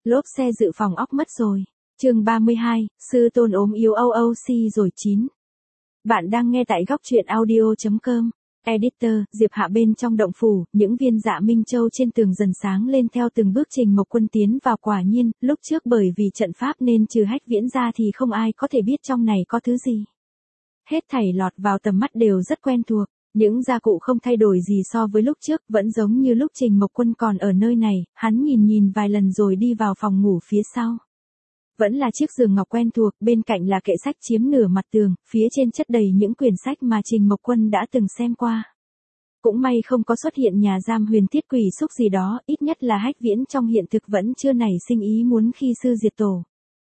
Lốp xe dự phòng óc mất rồi. Chương 32, sư tôn ốm yếu OOC rồi 9. Bạn đang nghe tại góc truyện audio.com. Editor, Diệp Hạ bên trong động phủ, những viên dạ minh châu trên tường dần sáng lên theo từng bước Trình Mộc Quân tiến vào. Quả nhiên, lúc trước bởi vì trận pháp nên trừ Hách Viễn ra thì không ai có thể biết trong này có thứ gì. Hết thảy lọt vào tầm mắt đều rất quen thuộc. Những gia cụ không thay đổi gì so với lúc trước, vẫn giống như lúc Trình Mộc Quân còn ở nơi này. Hắn nhìn vài lần rồi đi vào phòng ngủ phía sau. Vẫn là chiếc giường ngọc quen thuộc, bên cạnh là kệ sách chiếm nửa mặt tường, phía trên chất đầy những quyển sách mà Trình Mộc Quân đã từng xem qua. Cũng may không có xuất hiện nhà giam huyền thiết quỷ xúc gì đó, ít nhất là Hách Viễn trong hiện thực vẫn chưa nảy sinh ý muốn khi sư diệt tổ.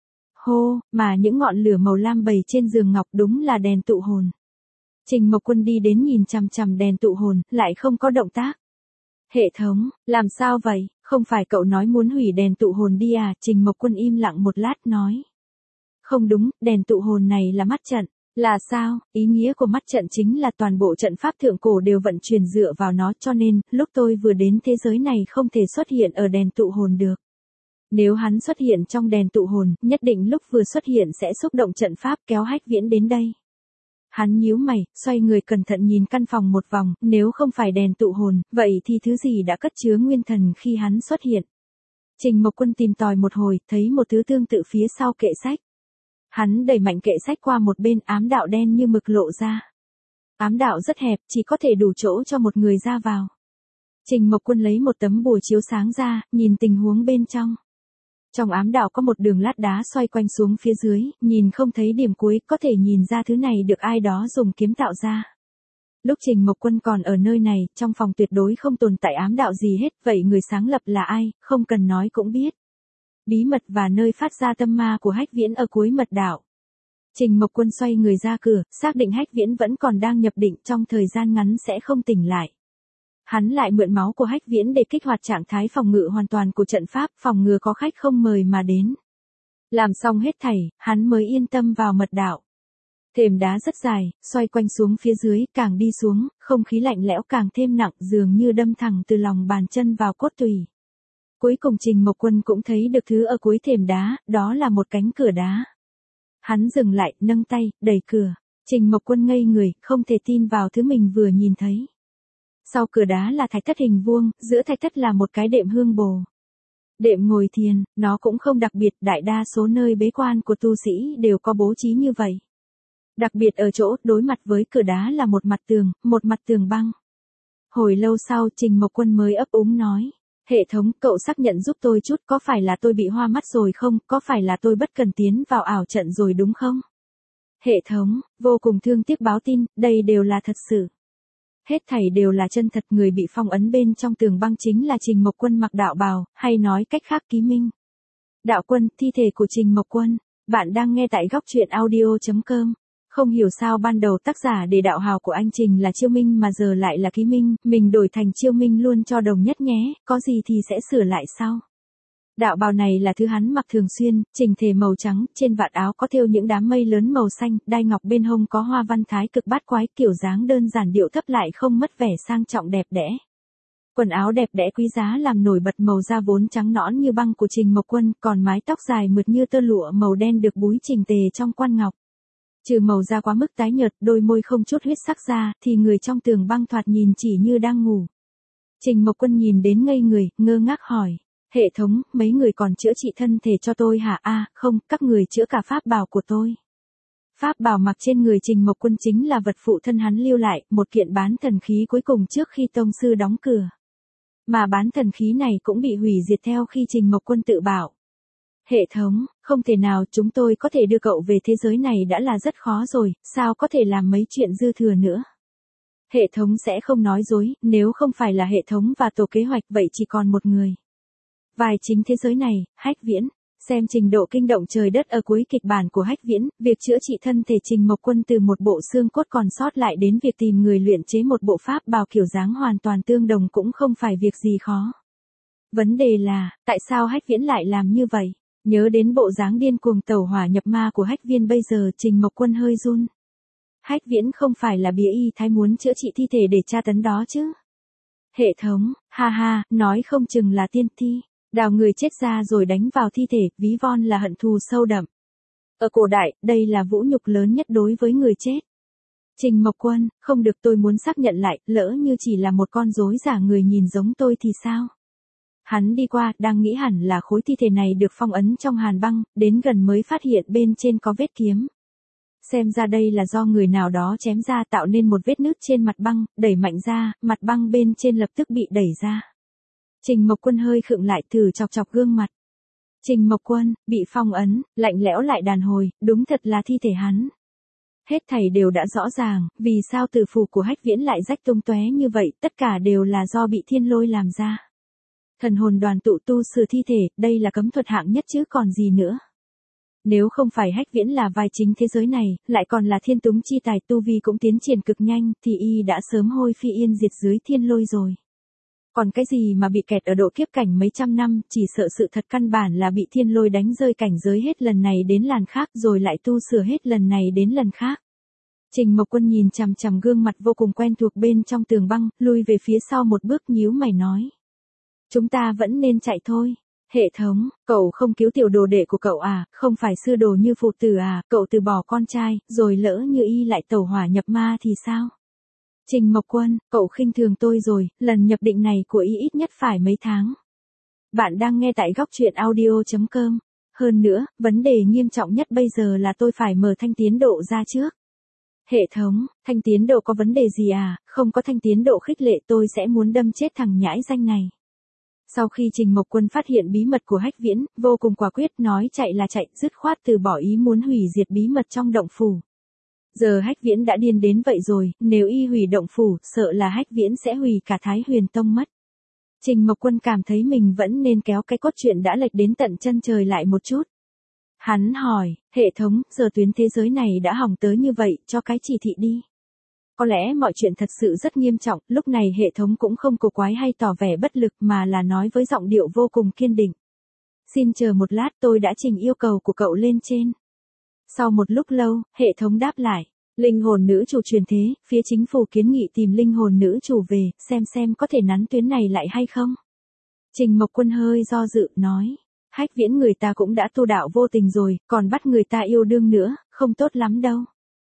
Hô, mà những ngọn lửa màu lam bầy trên giường ngọc đúng là đèn tụ hồn. Trình Mộc Quân đi đến nhìn chằm chằm đèn tụ hồn, lại không có động tác. Hệ thống, làm sao vậy, không phải cậu nói muốn hủy đèn tụ hồn đi à? Trình Mộc Quân im lặng một lát nói. Không đúng, đèn tụ hồn này là mắt trận. Là sao? Ý nghĩa của mắt trận chính là toàn bộ trận pháp thượng cổ đều vận chuyển dựa vào nó, cho nên, lúc tôi vừa đến thế giới này không thể xuất hiện ở đèn tụ hồn được. Nếu hắn xuất hiện trong đèn tụ hồn, nhất định lúc vừa xuất hiện sẽ xúc động trận pháp kéo Hách Viễn đến đây. Hắn nhíu mày, xoay người cẩn thận nhìn căn phòng một vòng, nếu không phải đèn tụ hồn, vậy thì thứ gì đã cất chứa nguyên thần khi hắn xuất hiện? Trình Mộc Quân tìm tòi một hồi, thấy một thứ tương tự phía sau kệ sách. Hắn đẩy mạnh kệ sách qua một bên, ám đạo đen như mực lộ ra. Ám đạo rất hẹp, chỉ có thể đủ chỗ cho một người ra vào. Trình Mộc Quân lấy một tấm bùa chiếu sáng ra, nhìn tình huống bên trong. Trong ám đạo có một đường lát đá xoay quanh xuống phía dưới, nhìn không thấy điểm cuối, có thể nhìn ra thứ này được ai đó dùng kiếm tạo ra. Lúc Trình Mộc Quân còn ở nơi này, trong phòng tuyệt đối không tồn tại ám đạo gì hết, vậy người sáng lập là ai, không cần nói cũng biết. Bí mật và nơi phát ra tâm ma của Hách Viễn ở cuối mật đạo. Trình Mộc Quân xoay người ra cửa, xác định Hách Viễn vẫn còn đang nhập định, trong thời gian ngắn sẽ không tỉnh lại. Hắn lại mượn máu của Hách Viễn để kích hoạt trạng thái phòng ngự hoàn toàn của trận pháp, phòng ngừa có khách không mời mà đến. Làm xong hết thảy, hắn mới yên tâm vào mật đạo. Thềm đá rất dài, xoay quanh xuống phía dưới, càng đi xuống, không khí lạnh lẽo càng thêm nặng, dường như đâm thẳng từ lòng bàn chân vào cốt tủy. Cuối cùng Trình Mộc Quân cũng thấy được thứ ở cuối thềm đá, đó là một cánh cửa đá. Hắn dừng lại, nâng tay, đẩy cửa. Trình Mộc Quân ngây người, không thể tin vào thứ mình vừa nhìn thấy. Sau cửa đá là thạch thất hình vuông, giữa thạch thất là một cái đệm hương bồ. Đệm ngồi thiền, nó cũng không đặc biệt, đại đa số nơi bế quan của tu sĩ đều có bố trí như vậy. Đặc biệt ở chỗ, đối mặt với cửa đá là một mặt tường băng. Hồi lâu sau Trình Mộc Quân mới ấp úng nói. Hệ thống, cậu xác nhận giúp tôi chút, có phải là tôi bị hoa mắt rồi không, có phải là tôi bất cần tiến vào ảo trận rồi đúng không? Hệ thống, vô cùng thương tiếc báo tin, đây đều là thật sự. Hết thảy đều là chân thật, người bị phong ấn bên trong tường băng chính là Trình Mộc Quân mặc đạo bào, hay nói cách khác Ký Minh. Đạo quân, thi thể của Trình Mộc Quân. Bạn đang nghe tại góc truyện audio.com. Không hiểu sao ban đầu tác giả để đạo hào của anh Trình là Chiêu Minh mà giờ lại là Ký Minh, mình đổi thành Chiêu Minh luôn cho đồng nhất nhé, có gì thì sẽ sửa lại sau. Đạo bào này là thứ hắn mặc thường xuyên, chỉnh thể màu trắng, trên vạt áo có thêu những đám mây lớn màu xanh, đai ngọc bên hông có hoa văn thái cực bát quái, kiểu dáng đơn giản điệu thấp lại không mất vẻ sang trọng đẹp đẽ. Quần áo đẹp đẽ quý giá làm nổi bật màu da vốn trắng nõn như băng của Trình Mộc Quân, còn mái tóc dài mượt như tơ lụa màu đen được búi chỉnh tề trong quan ngọc. Trừ màu da quá mức tái nhợt, đôi môi không chút huyết sắc ra, thì người trong tường băng thoạt nhìn chỉ như đang ngủ. Trình Mộc Quân nhìn đến ngây người, ngơ ngác hỏi. Hệ thống, mấy người còn chữa trị thân thể cho tôi hả? Không, các người chữa cả pháp bào của tôi. Pháp bào mặc trên người Trình Mộc Quân chính là vật phụ thân hắn lưu lại, một kiện bán thần khí cuối cùng trước khi tông sư đóng cửa. Mà bán thần khí này cũng bị hủy diệt theo khi Trình Mộc Quân tự bảo. Hệ thống, không thể nào, chúng tôi có thể đưa cậu về thế giới này đã là rất khó rồi, sao có thể làm mấy chuyện dư thừa nữa. Hệ thống sẽ không nói dối, nếu không phải là hệ thống và tổ kế hoạch vậy chỉ còn một người. Vai chính thế giới này, Hách Viễn. Xem trình độ kinh động trời đất ở cuối kịch bản của Hách Viễn, việc chữa trị thân thể Trình Mộc Quân từ một bộ xương cốt còn sót lại đến việc tìm người luyện chế một bộ pháp bào kiểu dáng hoàn toàn tương đồng cũng không phải việc gì khó. Vấn đề là, tại sao Hách Viễn lại làm như vậy? Nhớ đến bộ dáng điên cuồng tẩu hỏa nhập ma của Hách Viên bây giờ Trình Mộc Quân hơi run. Hách Viễn không phải là bìa y thái muốn chữa trị thi thể để tra tấn đó chứ? Hệ thống, ha ha, nói không chừng là tiên thi. Đào người chết ra rồi đánh vào thi thể, ví von là hận thù sâu đậm. Ở cổ đại, đây là vũ nhục lớn nhất đối với người chết. Trình Mộc Quân, không được, tôi muốn xác nhận lại, lỡ như chỉ là một con rối giả người nhìn giống tôi thì sao? Hắn đi qua, đang nghĩ hẳn là khối thi thể này được phong ấn trong hàn băng, đến gần mới phát hiện bên trên có vết kiếm. Xem ra đây là do người nào đó chém ra tạo nên một vết nứt trên mặt băng, đẩy mạnh ra, mặt băng bên trên lập tức bị đẩy ra. Trình Mộc Quân hơi khựng lại, thử chọc chọc gương mặt. Trình Mộc Quân, bị phong ấn, lạnh lẽo lại đàn hồi, đúng thật là thi thể hắn. Hết thảy đều đã rõ ràng, vì sao tử phù của Hách Viễn lại rách tung tóe như vậy, tất cả đều là do bị thiên lôi làm ra. Thần hồn đoàn tụ tu sửa thi thể, đây là cấm thuật hạng nhất chứ còn gì nữa. Nếu không phải Hách Viễn là vai chính thế giới này, lại còn là thiên túng chi tài, tu vi cũng tiến triển cực nhanh, thì y đã sớm hôi phi yên diệt dưới thiên lôi rồi. Còn cái gì mà bị kẹt ở độ kiếp cảnh mấy trăm năm, chỉ sợ sự thật căn bản là bị thiên lôi đánh rơi cảnh giới hết lần này đến lần khác rồi lại tu sửa hết lần này đến lần khác. Trình Mộc Quân nhìn chằm chằm gương mặt vô cùng quen thuộc bên trong tường băng, lui về phía sau một bước, nhíu mày nói. Chúng ta vẫn nên chạy thôi. Hệ thống, cậu không cứu tiểu đồ đệ của cậu à, không phải sư đồ như phụ tử à, cậu từ bỏ con trai, rồi lỡ như y lại tẩu hỏa nhập ma thì sao? Trình Mộc Quân, cậu khinh thường tôi rồi, lần nhập định này của y ít nhất phải mấy tháng. Bạn đang nghe tại góc truyện audio.com. Hơn nữa, vấn đề nghiêm trọng nhất bây giờ là tôi phải mở thanh tiến độ ra trước. Hệ thống, thanh tiến độ có vấn đề gì à, không có thanh tiến độ khích lệ tôi sẽ muốn đâm chết thằng nhãi danh này. Sau khi Trình Mộc Quân phát hiện bí mật của Hách Viễn, vô cùng quả quyết nói chạy là chạy, dứt khoát từ bỏ ý muốn hủy diệt bí mật trong động phủ. Giờ Hách Viễn đã điên đến vậy rồi, nếu y hủy động phủ, sợ là Hách Viễn sẽ hủy cả Thái Huyền Tông mất. Trình Mộc Quân cảm thấy mình vẫn nên kéo cái cốt truyện đã lệch đến tận chân trời lại một chút. Hắn hỏi, hệ thống, giờ tuyến thế giới này đã hỏng tới như vậy, cho cái chỉ thị đi. Có lẽ mọi chuyện thật sự rất nghiêm trọng, lúc này hệ thống cũng không cổ quái hay tỏ vẻ bất lực mà là nói với giọng điệu vô cùng kiên định. Xin chờ một lát, tôi đã trình yêu cầu của cậu lên trên. Sau một lúc lâu, hệ thống đáp lại. Linh hồn nữ chủ truyền thế, phía chính phủ kiến nghị tìm linh hồn nữ chủ về, xem có thể nắn tuyến này lại hay không. Trình Mộc Quân hơi do dự, nói. Hách Viễn người ta cũng đã tu đạo vô tình rồi, còn bắt người ta yêu đương nữa, không tốt lắm đâu.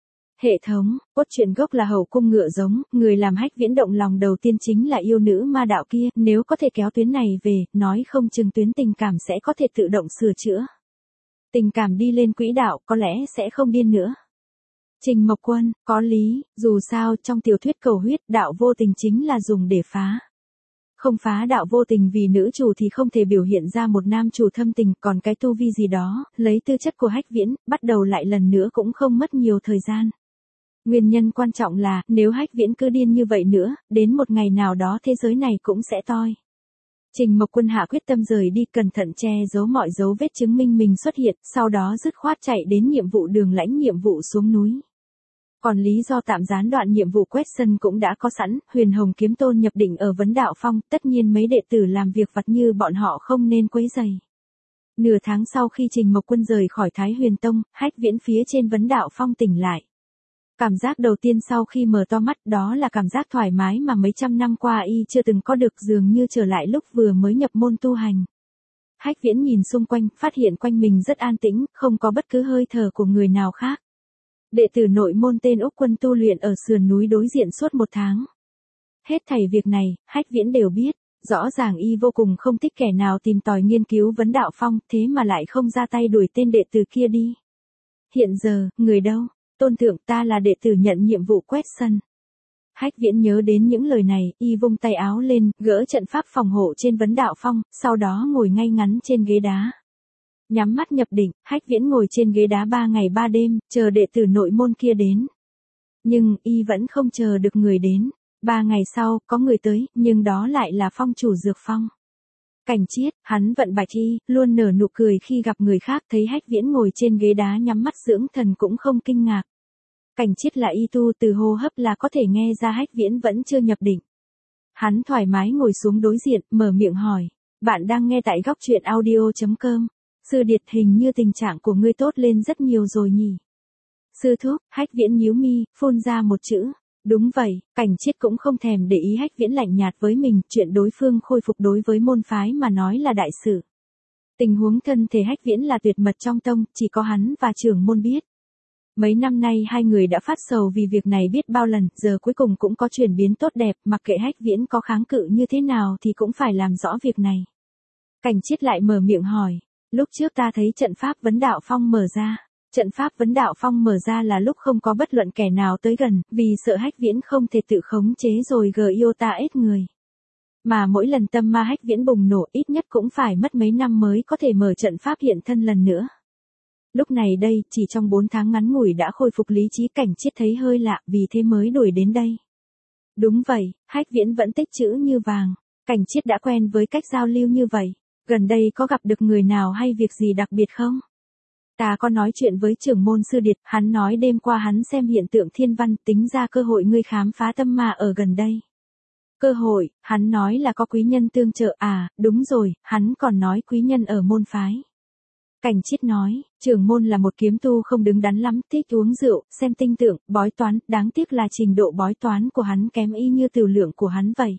Hệ thống, cốt truyện gốc là hậu cung ngựa giống, người làm Hách Viễn động lòng đầu tiên chính là yêu nữ ma đạo kia, nếu có thể kéo tuyến này về, nói không chừng tuyến tình cảm sẽ có thể tự động sửa chữa. Tình cảm đi lên quỹ đạo, có lẽ sẽ không điên nữa. Trình Mộc Quân, có lý, dù sao trong tiểu thuyết cầu huyết, đạo vô tình chính là dùng để phá. Không phá đạo vô tình vì nữ chủ thì không thể biểu hiện ra một nam chủ thâm tình, còn cái tu vi gì đó, lấy tư chất của Hách Viễn, bắt đầu lại lần nữa cũng không mất nhiều thời gian. Nguyên nhân quan trọng là, nếu Hách Viễn cứ điên như vậy nữa, đến một ngày nào đó thế giới này cũng sẽ toi. Trình Mộc Quân hạ quyết tâm rời đi, cẩn thận che giấu mọi dấu vết chứng minh mình xuất hiện, sau đó dứt khoát chạy đến nhiệm vụ đường lãnh nhiệm vụ xuống núi. Còn lý do tạm gián đoạn nhiệm vụ quét sân cũng đã có sẵn, Huyền Hồng Kiếm Tôn nhập định ở Vấn Đạo Phong, tất nhiên mấy đệ tử làm việc vặt như bọn họ không nên quấy rầy. Nửa tháng sau khi Trình Mộc Quân rời khỏi Thái Huyền Tông, Hách Viễn phía trên Vấn Đạo Phong tỉnh lại. Cảm giác đầu tiên sau khi mở to mắt đó là cảm giác thoải mái mà mấy trăm năm qua y chưa từng có được, dường như trở lại lúc vừa mới nhập môn tu hành. Hách Viễn nhìn xung quanh, phát hiện quanh mình rất an tĩnh, không có bất cứ hơi thở của người nào khác. Đệ tử nội môn tên Úc Quân tu luyện ở sườn núi đối diện suốt 1 tháng. Hết thảy việc này, Hách Viễn đều biết, rõ ràng y vô cùng không thích kẻ nào tìm tòi nghiên cứu Vấn Đạo Phong, thế mà lại không ra tay đuổi tên đệ tử kia đi. Hiện giờ, người đâu? Tôn thượng, ta là đệ tử nhận nhiệm vụ quét sân. Hách Viễn nhớ đến những lời này, y vung tay áo lên, gỡ trận pháp phòng hộ trên Vấn Đạo Phong, sau đó ngồi ngay ngắn trên ghế đá. Nhắm mắt nhập định, Hách Viễn ngồi trên ghế đá 3 ngày 3 đêm, chờ đệ tử nội môn kia đến. Nhưng, y vẫn không chờ được người đến. 3 ngày sau, có người tới, nhưng đó lại là phong chủ Dược Phong. Cảnh Chiết, hắn vận bạch y, luôn nở nụ cười khi gặp người khác, thấy Hách Viễn ngồi trên ghế đá nhắm mắt dưỡng thần cũng không kinh ngạc. Cảnh Chiết là y tu, từ hô hấp là có thể nghe ra Hách Viễn vẫn chưa nhập định. Hắn thoải mái ngồi xuống đối diện, mở miệng hỏi. Bạn đang nghe tại góc truyện audio.com. Sư Điệt, hình như tình trạng của ngươi tốt lên rất nhiều rồi nhỉ? Sư thúc, Hách Viễn nhíu mi, phun ra một chữ. Đúng vậy, Cảnh Chiết cũng không thèm để ý Hách Viễn lạnh nhạt với mình, chuyện đối phương khôi phục đối với môn phái mà nói là đại sự. Tình huống thân thể Hách Viễn là tuyệt mật trong tông, chỉ có hắn và trưởng môn biết. Mấy năm nay hai người đã phát sầu vì việc này biết bao lần, giờ cuối cùng cũng có chuyển biến tốt đẹp, mặc kệ Hách Viễn có kháng cự như thế nào thì cũng phải làm rõ việc này. Cảnh Chiết lại mở miệng hỏi, lúc trước ta thấy trận pháp vấn đạo phong mở ra. Trận pháp vấn đạo phong mở ra là lúc không có bất luận kẻ nào tới gần, vì sợ Hách Viễn không thể tự khống chế rồi ta ít người. Mà mỗi lần tâm ma Hách Viễn bùng nổ ít nhất cũng phải mất mấy năm mới có thể mở trận pháp hiện thân lần nữa. Lúc này đây, chỉ trong 4 tháng ngắn ngủi đã khôi phục lý trí. Cảnh Chiết thấy hơi lạ, vì thế mới đuổi đến đây. Đúng vậy, Hách Viễn vẫn tích trữ như vàng. Cảnh Chiết đã quen với cách giao lưu như vậy. Gần đây có gặp được người nào hay việc gì đặc biệt không? Ta có nói chuyện với trưởng môn sư điệt, hắn nói đêm qua hắn xem hiện tượng thiên văn, tính ra cơ hội ngươi khám phá tâm ma ở gần đây. Cơ hội, hắn nói là có quý nhân tương trợ, đúng rồi, hắn còn nói quý nhân ở môn phái. Cảnh Chiết nói, trưởng môn là một kiếm tu không đứng đắn lắm, thích uống rượu, xem tinh tượng, bói toán, đáng tiếc là trình độ bói toán của hắn kém y như tửu lượng của hắn vậy.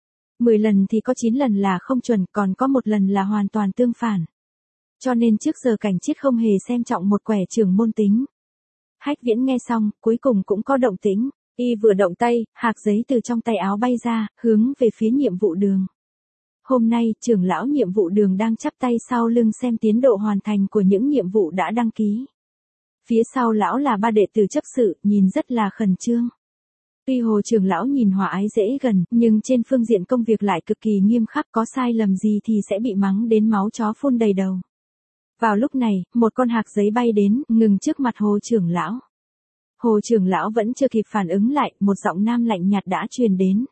10 lần thì có 9 lần là không chuẩn, còn có 1 lần là hoàn toàn tương phản. Cho nên trước giờ Cảnh Chiết không hề xem trọng một quẻ trưởng môn tính. Hách Viễn nghe xong, cuối cùng cũng có động tĩnh, y vừa động tay, hạc giấy từ trong tay áo bay ra, hướng về phía nhiệm vụ đường. Hôm nay, trưởng lão nhiệm vụ đường đang chắp tay sau lưng xem tiến độ hoàn thành của những nhiệm vụ đã đăng ký. Phía sau lão là 3 đệ tử chấp sự, nhìn rất là khẩn trương. Tuy Hồ trưởng lão nhìn hòa ái dễ gần, nhưng trên phương diện công việc lại cực kỳ nghiêm khắc, có sai lầm gì thì sẽ bị mắng đến máu chó phun đầy đầu. Vào lúc này, một con hạc giấy bay đến, ngừng trước mặt Hồ trưởng lão. Hồ trưởng lão vẫn chưa kịp phản ứng lại, một giọng nam lạnh nhạt đã truyền đến.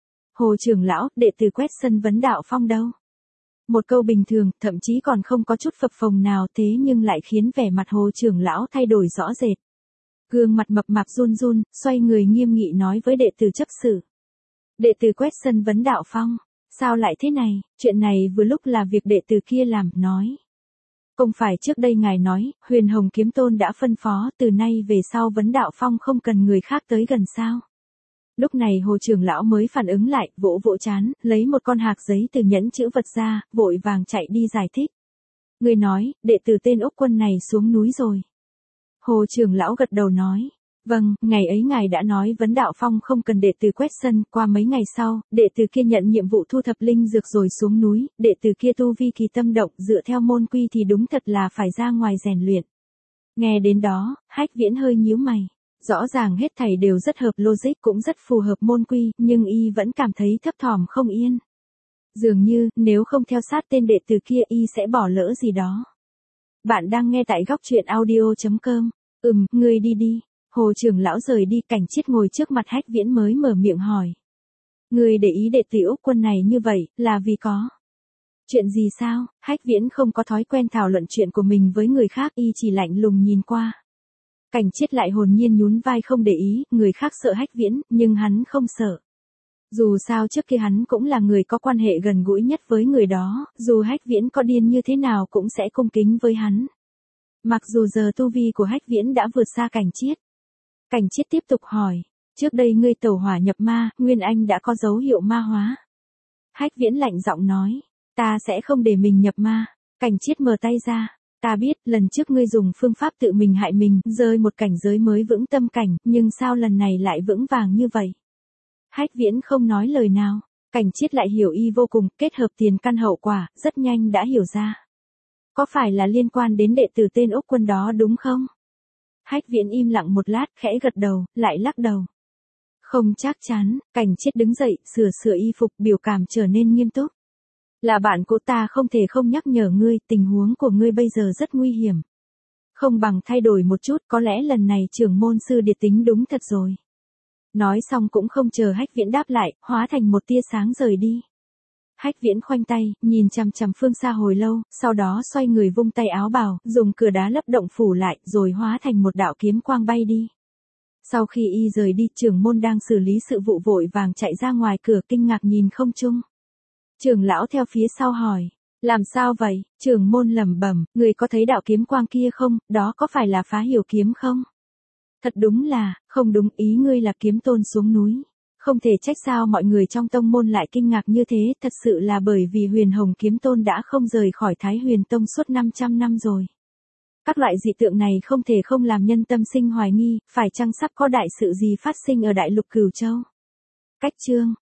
Hồ trưởng lão, đệ tử quét sân vấn đạo phong đâu? Một câu bình thường, thậm chí còn không có chút phập phồng nào, thế nhưng lại khiến vẻ mặt Hồ trưởng lão thay đổi rõ rệt. Gương mặt mập mạp run run, xoay người nghiêm nghị nói với đệ tử chấp sự. Đệ tử quét sân vấn đạo phong, sao lại thế này, chuyện này vừa lúc là việc đệ tử kia làm, nói. Không phải trước đây ngài nói, Huyền Hồng Kiếm Tôn đã phân phó, từ nay về sau vấn đạo phong không cần người khác tới gần sao. Lúc này Hồ trưởng lão mới phản ứng lại, vỗ vỗ trán, lấy một con hạc giấy từ nhẫn chữ vật ra, vội vàng chạy đi giải thích. Người nói, đệ tử tên Úc Quân này xuống núi rồi. Hồ trưởng lão gật đầu nói. Vâng, ngày ấy ngài đã nói vấn đạo phong không cần đệ tử quét sân, qua mấy ngày sau, đệ tử kia nhận nhiệm vụ thu thập linh dược rồi xuống núi, đệ tử kia tu vi kỳ tâm động, dựa theo môn quy thì đúng thật là phải ra ngoài rèn luyện. Nghe đến đó, Hách Viễn hơi nhíu mày. Rõ ràng hết thảy đều rất hợp logic, cũng rất phù hợp môn quy, nhưng y vẫn cảm thấy thấp thỏm không yên. Dường như, nếu không theo sát tên đệ tử kia y sẽ bỏ lỡ gì đó. Bạn đang nghe tại góc truyện audio.com. Ngươi đi đi. Hồ trưởng lão rời đi, Cảnh Chiết ngồi trước mặt Hách Viễn mới mở miệng hỏi. Ngươi để ý đệ tử Úc Quân này như vậy, là vì có chuyện gì sao? Hách Viễn không có thói quen thảo luận chuyện của mình với người khác, y chỉ lạnh lùng nhìn qua. Cảnh Chiết lại hồn nhiên nhún vai không để ý, người khác sợ Hách Viễn, nhưng hắn không sợ. Dù sao trước kia hắn cũng là người có quan hệ gần gũi nhất với người đó, dù Hách Viễn có điên như thế nào cũng sẽ cung kính với hắn. Mặc dù giờ tu vi của Hách Viễn đã vượt xa Cảnh Chiết. Cảnh Chiết tiếp tục hỏi, trước đây ngươi tẩu hỏa nhập ma, Nguyên Anh đã có dấu hiệu ma hóa. Hách Viễn lạnh giọng nói, ta sẽ không để mình nhập ma. Cảnh Chiết mở tay ra, ta biết, lần trước ngươi dùng phương pháp tự mình hại mình, rơi một cảnh giới mới vững tâm cảnh, nhưng sao lần này lại vững vàng như vậy? Hách Viễn không nói lời nào, Cảnh Chiết lại hiểu y vô cùng, kết hợp tiền căn hậu quả, rất nhanh đã hiểu ra. Có phải là liên quan đến đệ tử tên Úc Quân đó đúng không? Hách Viễn im lặng một lát, khẽ gật đầu, lại lắc đầu. Không chắc chắn, Cảnh Chiết đứng dậy, sửa y phục, biểu cảm trở nên nghiêm túc. Là bạn của ta không thể không nhắc nhở ngươi, tình huống của ngươi bây giờ rất nguy hiểm. Không bằng thay đổi một chút, có lẽ lần này trưởng môn sư điệt tính đúng thật rồi. Nói xong cũng không chờ Hách Viễn đáp lại, hóa thành một tia sáng rời đi. Hách Viễn khoanh tay, nhìn chằm chằm phương xa hồi lâu, sau đó xoay người vung tay áo bào, dùng cửa đá lấp động phủ lại, rồi hóa thành một đạo kiếm quang bay đi. Sau khi y rời đi, trưởng môn đang xử lý sự vụ vội vàng chạy ra ngoài cửa, kinh ngạc nhìn không trung. Trưởng lão theo phía sau hỏi, làm sao vậy? Trưởng môn lẩm bẩm, người có thấy đạo kiếm quang kia không, đó có phải là Phá Hiểu kiếm không? Thật đúng là, không đúng, ý ngươi là kiếm tôn xuống núi. Không thể trách sao mọi người trong tông môn lại kinh ngạc như thế, thật sự là bởi vì Huyền Hồng kiếm tôn đã không rời khỏi Thái Huyền Tông suốt 500 năm rồi. Các loại dị tượng này không thể không làm nhân tâm sinh hoài nghi, phải chăng sắp có đại sự gì phát sinh ở đại lục Cửu Châu. Cách chương